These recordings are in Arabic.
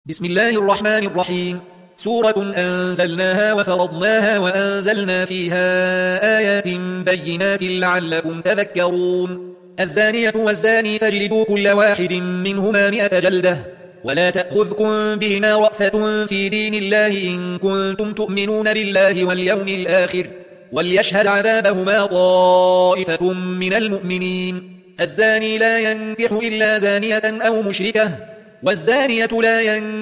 بسم الله الرحمن الرحيم. سورة أنزلناها وفرضناها وأنزلنا فيها آيات بينات لعلكم تذكرون. الزانية والزاني فاجلدوا كل واحد منهما 100 جلدة ولا تأخذكم بهما رأفة في دين الله إن كنتم تؤمنون بالله واليوم الآخر وليشهد عذابهما طائفة من المؤمنين. الزاني لا ينكح إلا زانية أو مشركة والزانية لا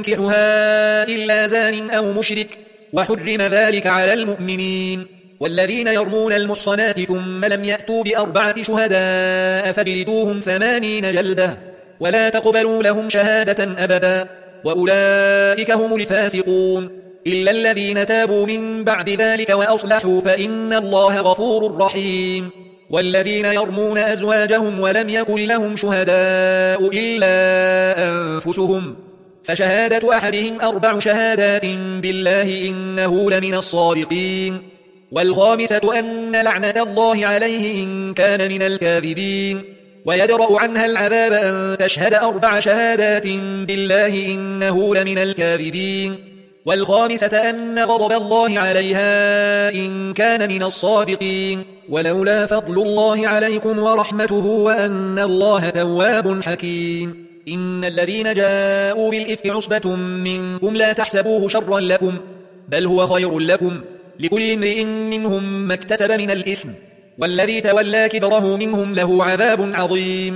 ينكحها إلا زان أو مشرك وحرم ذلك على المؤمنين. والذين يرمون المحصنات ثم لم يأتوا ب4 شهداء فاجلدوهم 80 جلدة ولا تقبلوا لهم شهادة أبدا وأولئك هم الفاسقون إلا الذين تابوا من بعد ذلك وأصلحوا فإن الله غفور رحيم. والذين يرمون أزواجهم ولم يكن لهم شهداء إلا أنفسهم فشهادة أحدهم 4 شهادات بالله إنه لمن الصادقين. والخامسة أن لعنة الله عليه إن كان من الكاذبين. ويدرأ عنها العذاب أن تشهد 4 شهادات بالله إنه لمن الكاذبين. والخامسة أن غضب الله عليها إن كان من الصادقين. ولولا فضل الله عليكم ورحمته وأن الله تواب حكيم. إن الذين جاءوا بالإفك عصبة منكم لا تحسبوه شرا لكم بل هو خير لكم لكل امرئ منهم ما اكتسب من الإثم والذي تولى كبره منهم له عذاب عظيم.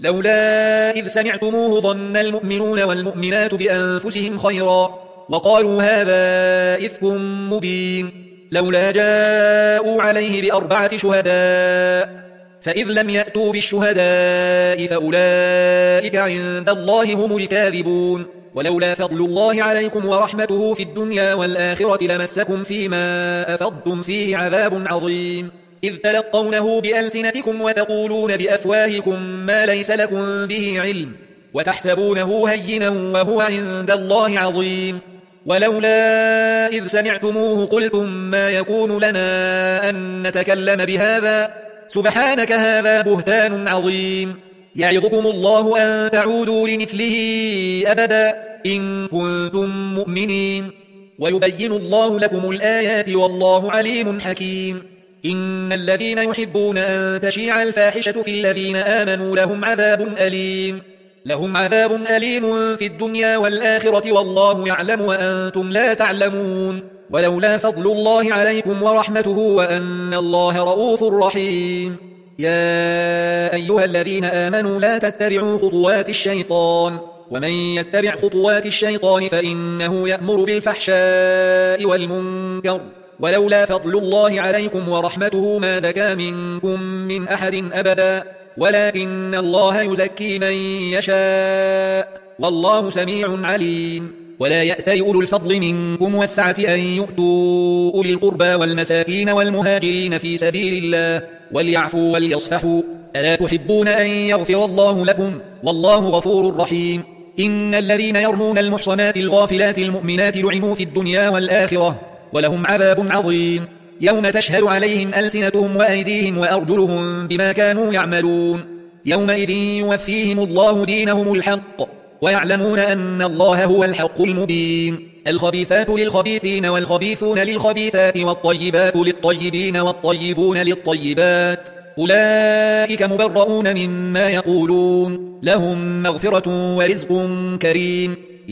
لولا إذ سمعتموه ظن المؤمنون والمؤمنات بأنفسهم خيرا وقالوا هذا إفك مبين. لولا جاءوا عليه ب4 شهداء فإذ لم يأتوا بالشهداء فأولئك عند الله هم الكاذبون. ولولا فضل الله عليكم ورحمته في الدنيا والآخرة لمسكم فيما أفضتم فيه عذاب عظيم إذ تلقونه بألسنتكم وتقولون بأفواهكم ما ليس لكم به علم وتحسبونه هينا وهو عند الله عظيم. ولولا إذ سمعتموه قلتم ما يكون لنا أن نتكلم بهذا سبحانك هذا بهتان عظيم. يعظكم الله أن تعودوا لمثله أبدا إن كنتم مؤمنين ويبين الله لكم الآيات والله عليم حكيم. إن الذين يحبون أن تشيع الفاحشة في الذين آمنوا لهم عذاب أليم في الدنيا والآخرة والله يعلم وأنتم لا تعلمون. ولولا فضل الله عليكم ورحمته وأن الله رؤوف رحيم. يا أيها الذين آمنوا لا تتبعوا خطوات الشيطان ومن يتبع خطوات الشيطان فإنه يأمر بالفحشاء والمنكر ولولا فضل الله عليكم ورحمته ما زكى منكم من أحد أبدا ولكن الله يزكي من يشاء والله سميع عليم. ولا يأتل أولو الفضل منكم والسعة أن يؤتوا أولي القربى والمساكين والمهاجرين في سبيل الله وليعفوا وليصفحوا ألا تحبون أن يغفر الله لكم والله غفور رحيم. إن الذين يرمون المحصنات الغافلات المؤمنات لعنوا في الدنيا والآخرة ولهم عذاب عظيم يوم تشهد عليهم ألسنتهم وأيديهم وأرجلهم بما كانوا يعملون. يومئذ يوفيهم الله دينهم الحق ويعلمون أن الله هو الحق المبين. الخبيثات للخبيثين والخبيثون للخبيثات والطيبات للطيبين والطيبون للطيبات أولئك مبرؤون مما يقولون لهم مغفرة ورزق كريم.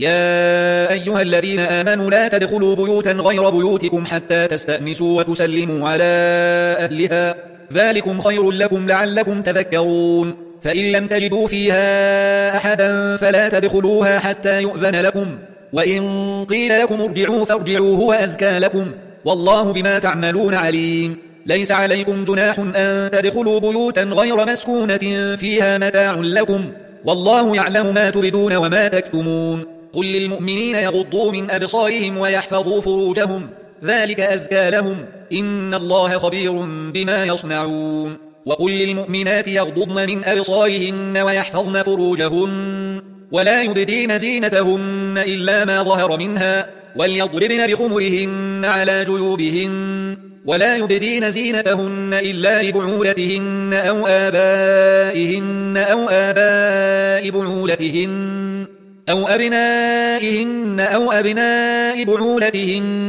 يا أيها الذين آمنوا لا تدخلوا بيوتا غير بيوتكم حتى تستأنسوا وتسلموا على أهلها ذلكم خير لكم لعلكم تذكرون. فإن لم تجدوا فيها أحدا فلا تدخلوها حتى يؤذن لكم وإن قيل لكم ارجعوا فارجعوا هو أزكى لكم والله بما تعملون عليم. ليس عليكم جناح أن تدخلوا بيوتا غير مسكونة فيها متاع لكم والله يعلم ما تبدون وما تكتمون. قل للمؤمنين يغضوا من أبصارهم ويحفظوا فروجهم ذلك أزكى لهم إن الله خبير بما يصنعون. وقل للمؤمنات يغضضن من أبصارهن ويحفظن فروجهن ولا يبدين زينتهن إلا ما ظهر منها وليضربن بخمرهن على جيوبهن ولا يبدين زينتهن إلا لبعولتهن أو آبائهن أو آباء بعولتهن أو أبنائهن أو أبناء بعولتهن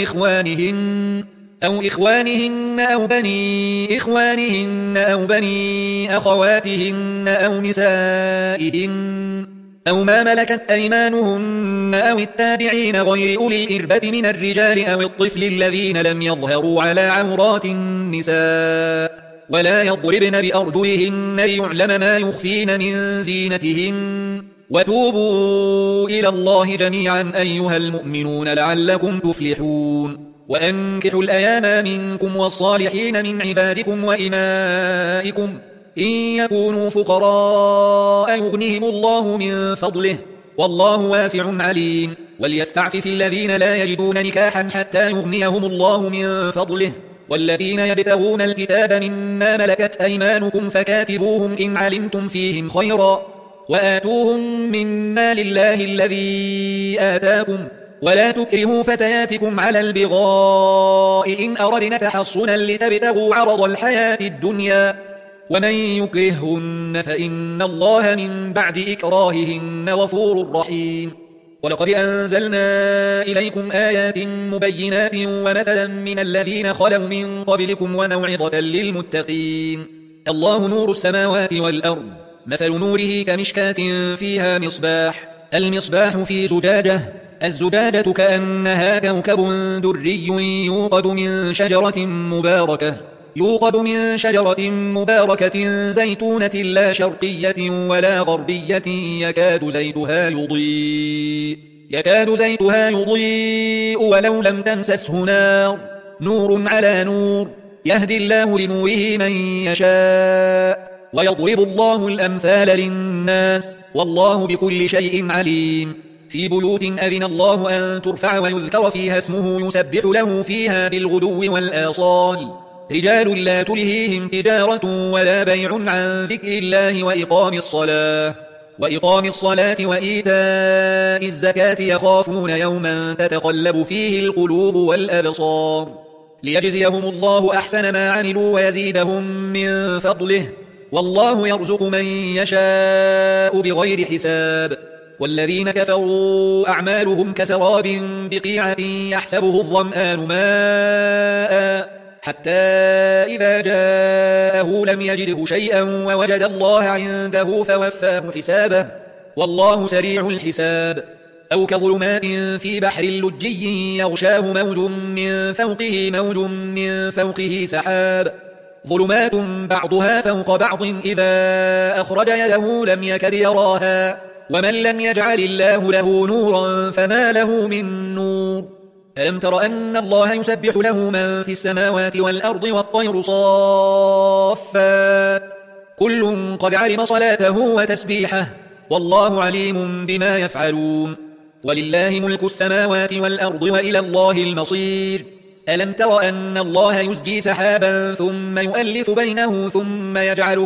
أو إخوانهن أو بني إخوانهن أو بني أخواتهن أو نسائهن أو ما ملكت أيمانهن أو التابعين غير أولي الإربة من الرجال أو الطفل الذين لم يظهروا على عورات النساء ولا يضربن بأرجلهن ليعلم ما يخفين من زينتهن وتوبوا إلى الله جميعا أيها المؤمنون لعلكم تفلحون وأنكحوا الأيام منكم والصالحين من عبادكم وإمائكم إن يكونوا فقراء يغنهم الله من فضله والله واسع عليم وليستعفف الذين لا يجدون نكاحا حتى يغنيهم الله من فضله والذين يبتغون الكتاب مما ملكت أيمانكم فكاتبوهم إن علمتم فيهم خيرا وآتوهم مما لله الذي آتاكم ولا تكرهوا فتياتكم على البغاء إن أردنا تحصنا لتبتغوا عرض الحياة الدنيا ومن يكرههن فإن الله من بعد إكراههن غفور رحيم ولقد أنزلنا إليكم آيات مبينات ومثلا من الذين خلوا من قبلكم وموعظة للمتقين الله نور السماوات والأرض مثل نوره كمشكاة فيها مصباح المصباح في زجاجة الزجاجة كأنها كوكب دري يوقد من شجرة مباركة زيتونة لا شرقية ولا غربية يكاد زيتها يضيء ولو لم تمسسه نار نور على نور يهدي الله لنوره من يشاء ويضرب الله الأمثال للناس والله بكل شيء عليم في بيوت أذن الله أن ترفع ويذكر فيها اسمه يسبح له فيها بالغدو والآصال رجال لا تلهيهم تجارة ولا بيع عن ذكر الله وإقام الصلاة وإيتاء الزكاة يخافون يوما تتقلب فيه القلوب والأبصار ليجزيهم الله أحسن ما عملوا ويزيدهم من فضله والله يرزق من يشاء بغير حساب والذين كفروا أعمالهم كسراب بقيعة يحسبه الظمآن ماء حتى إذا جاءه لم يجده شيئا ووجد الله عنده فوفاه حسابه والله سريع الحساب أو كظلمات في بحر لجي يغشاه موج من فوقه سحاب ظلمات بعضها فوق بعض إذا أخرج يده لم يكد يراها ومن لم يجعل الله له نورا فما له من نور ألم تر أن الله يسبح له من في السماوات والأرض والطير صافات كل قد علم صلاته وتسبيحه والله عليم بما يفعلون ولله ملك السماوات والأرض وإلى الله المصير ألم تر أن الله يزجي سحابا ثم يؤلف بينه ثم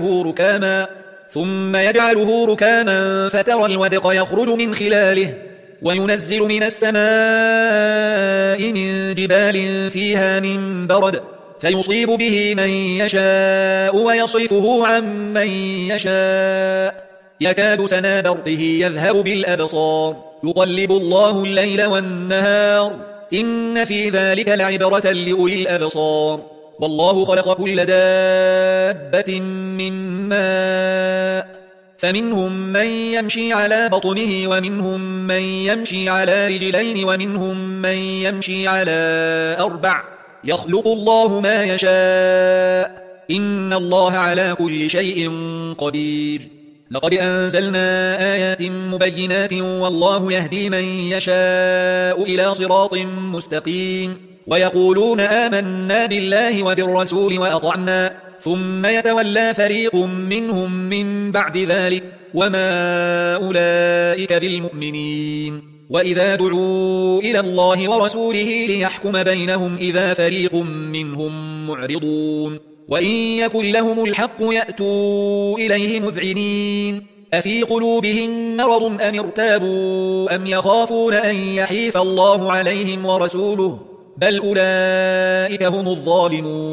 يجعله ركاما فترى الودق يخرج من خلاله وينزل من السماء من جبال فيها من برد فيصيب به من يشاء ويصرفه عن من يشاء يكاد سنا برقه يذهب بالأبصار يقلب الله الليل والنهار إن في ذلك لعبرة لأولي الأبصار والله خلق كل دابة من ماء فمنهم من يمشي على بطنه ومنهم من يمشي على رجلين ومنهم من يمشي على 4 يخلق الله ما يشاء إن الله على كل شيء قدير لقد أنزلنا آيات مبينات والله يهدي من يشاء إلى صراط مستقيم ويقولون آمنا بالله وبالرسول وأطعنا ثم يتولى فريق منهم من بعد ذلك وما أولئك بالمؤمنين وإذا دعوا إلى الله ورسوله ليحكم بينهم إذا فريق منهم معرضون وإن يكن لهم الحق يأتوا إليه مذعنين أفي قلوبهم مرض أم ارتابوا أم يخافون أن يحيف الله عليهم ورسوله بل أولئك هم الظالمون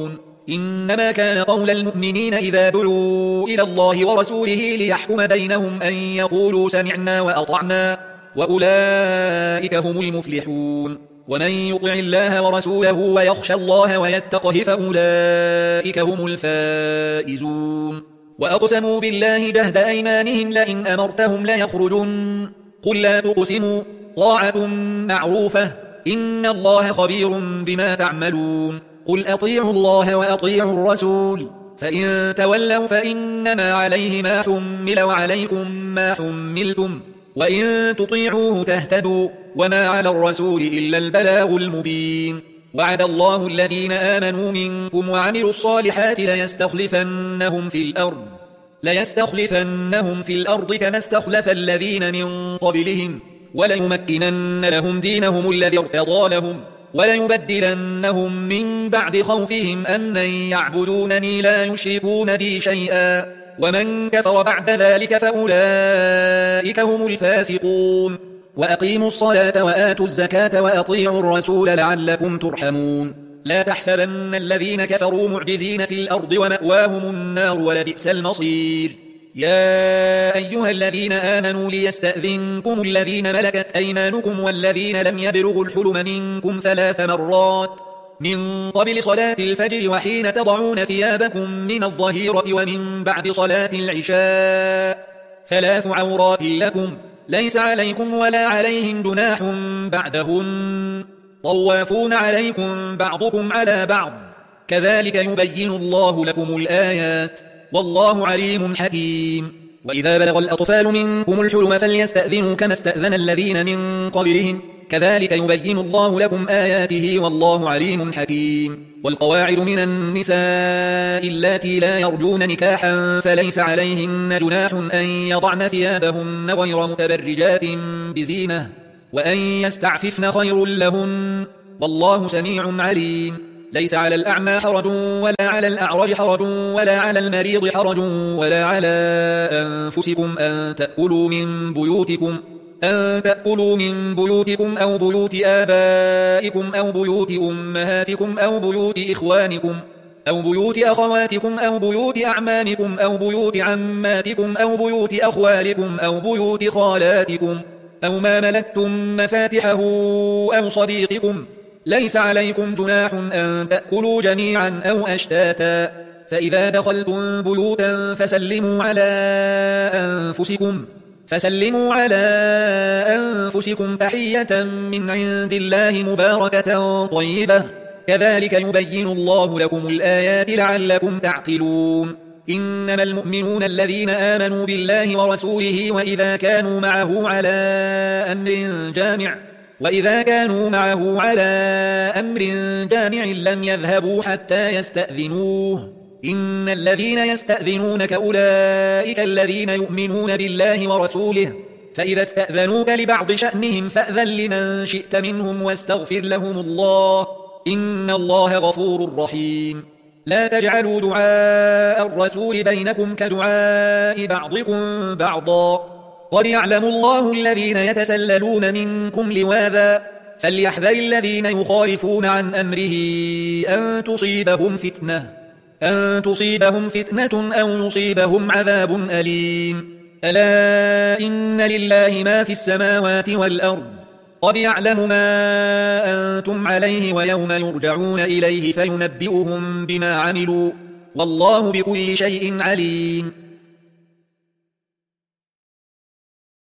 إنما كان قول المؤمنين إذا دعوا إلى الله ورسوله ليحكم بينهم أن يقولوا سمعنا وأطعنا وأولئك هم المفلحون ومن يطع الله ورسوله ويخشى الله ويتقه فأولئك هم الفائزون وأقسموا بالله جهد أيمانهم لئن أمرتهم ليخرجن قل لا تقسموا طاعة معروفة إن الله خبير بما تعملون قل أطيعوا الله وأطيعوا الرسول فإن تولوا فإنما عليه ما حمل وعليكم ما حملتم وإن تطيعوه تهتدوا وما على الرسول إلا البلاغ المبين وعد الله الذين آمنوا منكم وعملوا الصالحات ليستخلفنهم في الأرض كما استخلف الذين من قبلهم وليمكنن لهم دينهم الذي ارتضى لهم وليبدلنهم من بعد خوفهم أمنا يعبدونني لا يشركون بي شيئا ومن كفر بعد ذلك فأولئك هم الفاسقون وأقيموا الصلاة وآتوا الزكاة وأطيعوا الرسول لعلكم ترحمون لا تحسبن الذين كفروا معجزين في الأرض ومأواهم النار ولبئس المصير يا أيها الذين آمنوا ليستأذنكم الذين ملكت أيمانكم والذين لم يبلغوا الحلم منكم 3 مرات من قبل صلاة الفجر وحين تضعون ثيابكم من الظهيرة ومن بعد صلاة العشاء 3 عورات لكم ليس عليكم ولا عليهم جناح بعدهن طوافون عليكم بعضكم على بعض كذلك يبين الله لكم الآيات والله عليم حكيم وإذا بلغ الأطفال منكم الحلم فليستأذنوا كما استأذن الذين من قبلهم كذلك يبين الله لكم آياته والله عليم حكيم والقواعد من النساء اللاتي لا يرجون نكاحا فليس عليهن جناح أن يضعن ثيابهن غير متبرجات بزينة وأن يستعففن خير لهن والله سميع عليم ليس على الأعمى حرج ولا على الأعرج حرج ولا على المريض حرج ولا على أنفسكم أن تأكلوا من بيوتكم أو بيوت آبائكم أو بيوت أمهاتكم أو بيوت إخوانكم أو بيوت أخواتكم أو بيوت أعمامكم أو بيوت عماتكم أو بيوت أخوالكم أو بيوت خالاتكم أو ما ملكتم مفاتحه أو صديقكم ليس عليكم جناح أن تأكلوا جميعا أو أشتاتا فإذا دخلتم بيوتا فسلموا على أنفسكم تحية من عند الله مباركة طيبة كذلك يبين الله لكم الآيات لعلكم تعقلون إنما المؤمنون الذين آمنوا بالله ورسوله وإذا كانوا معه على أمر جامع لم يذهبوا حتى يستأذنوه إن الذين يستأذنونك أولئك الذين يؤمنون بالله ورسوله فإذا استأذنوك لبعض شأنهم فأذن لمن شئت منهم واستغفر لهم الله إن الله غفور رحيم لا تجعلوا دعاء الرسول بينكم كدعاء بعضكم بعضا قد يعلم الله الذين يتسللون منكم لواذا فليحذر الذين يخالفون عن أمره أن تصيبهم فتنة أو يصيبهم عذاب أليم ألا إن لله ما في السماوات والأرض قد يعلم ما أنتم عليه ويوم يرجعون إليه فينبئهم بما عملوا والله بكل شيء عليم